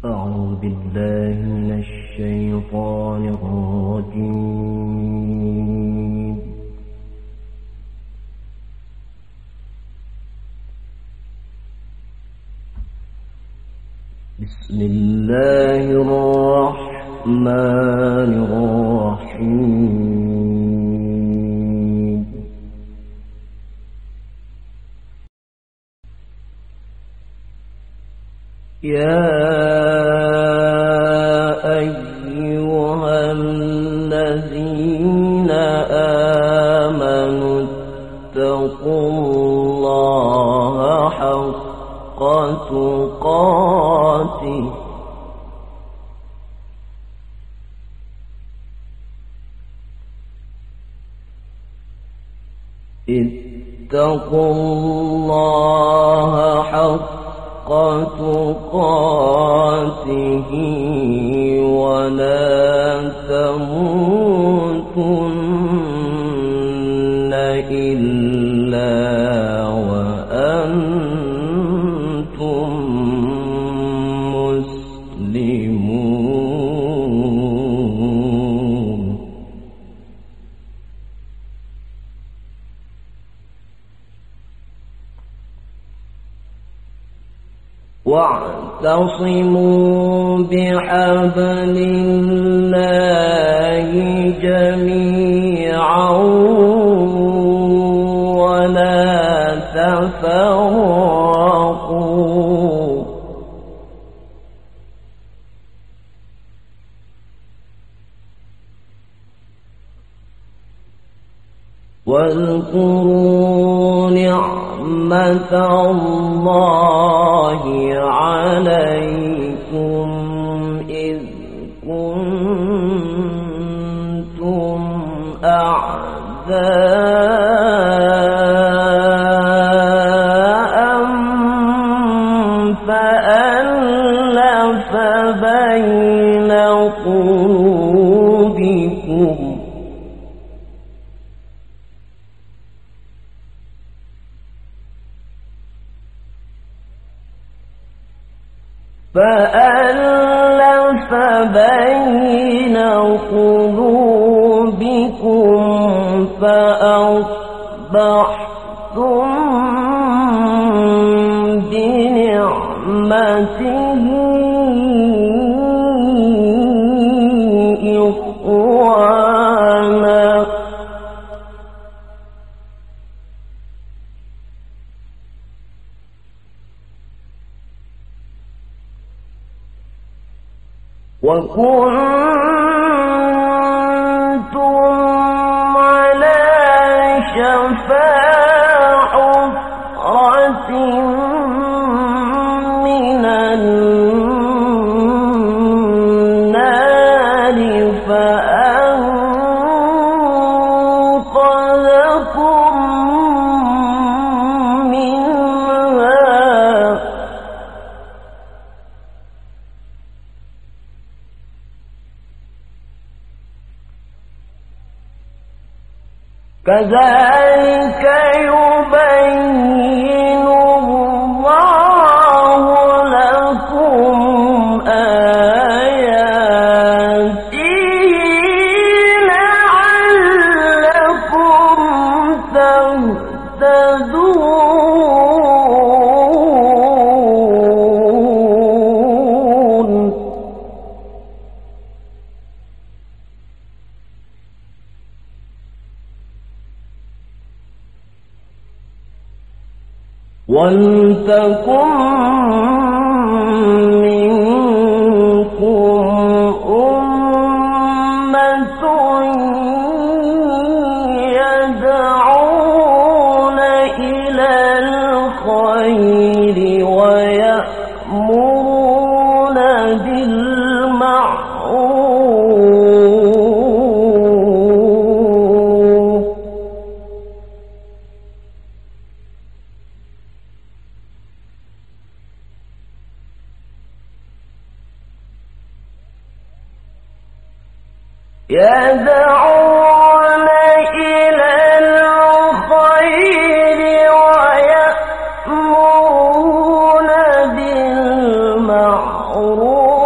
أعوذ بالله من الشيطان الرجيم. بسم الله الرحمن الرحيم. يا أيها الذين آمنوا اتقوا الله حق تقاته اتقوا الله حق تقاته ولا تموتن إلا وأنتم مسلمون. واعتصموا بحبل الله جميعا ولا تفرقوا. واذكروا نعمة الله عليكم إذ كنتم أعداء فألف بين قلوبكم فأصبحتم بنعمته إخوانا وكنتم على شفا حفرة من النار فأنقذكم منها كذلك يبين الله لكم آياته لعلكم تهتدون. ولتكن منكم أمة يدعون إلى الخير ويأمرون بالمعروف يدعون إلى الخير ويأمرون بالمعروف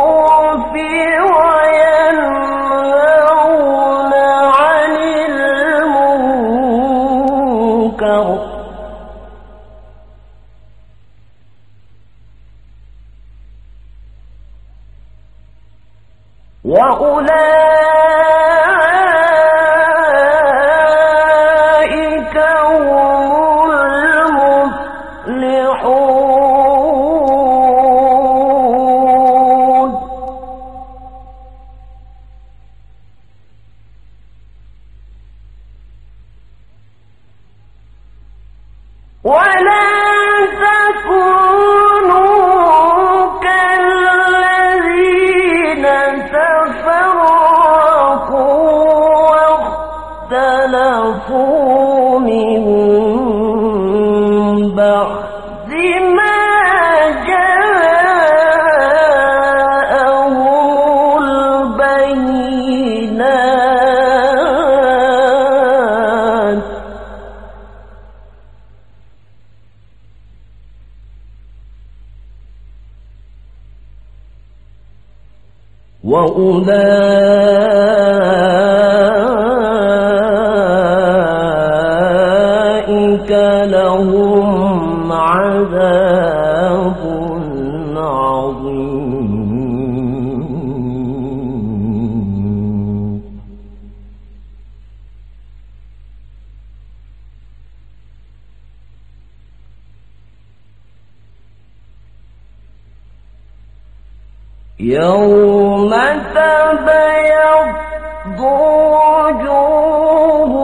وأولئك هم المفلحون. ولا تكونوا كالذين تفرقوا واختلفوا من بعد ما جاءهم البينات وأولئك لهم عذاب عظيم. يوم تبيض وجوه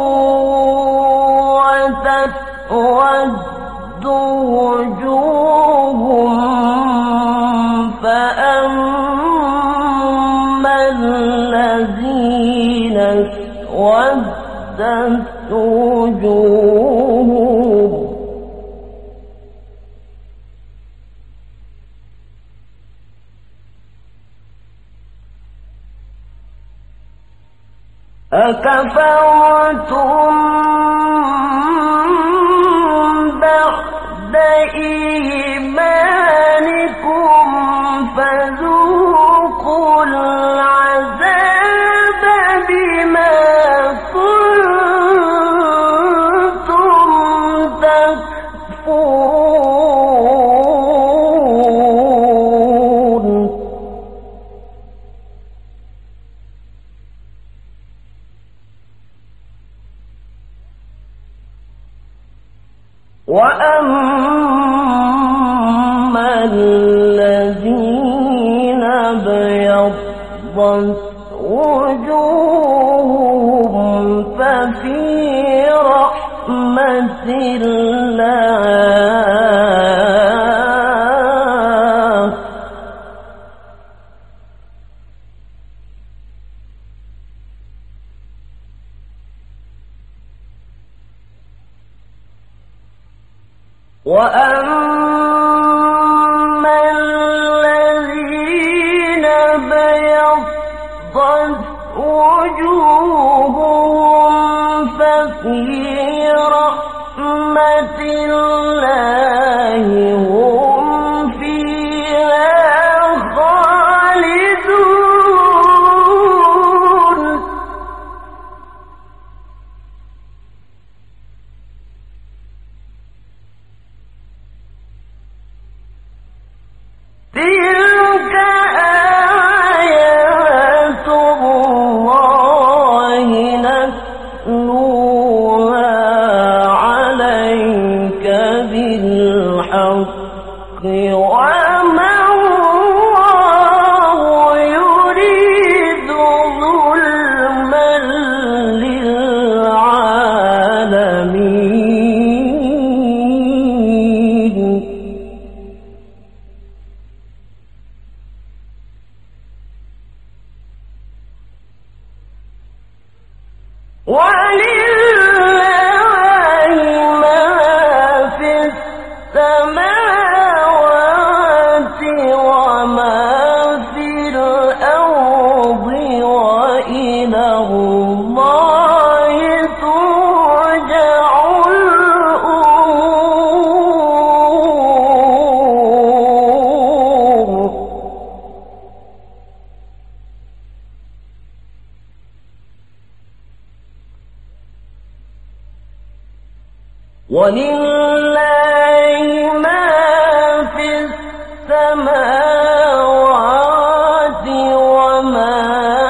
وتسود وجوه، فأما الذين اسودت وجوههم أكفرتم بعد إيمانكم فذوقوا العذاب بما كنتم تكفرون. وأما الذين ابيضت وجوههم ففي رحمة الله وأما الذين ابيضت وجوههم ففي رحمة الله هم فيها خالدون. تلك آيات الله نتلوها عليك بالحق وما الله يريد ظلما للعالمين. ولله ما في السماوات وما في الأرض وإلى الله ترجع الأمور. ولله ما في السماوات وما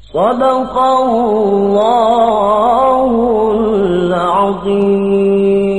صدق الله العظيم.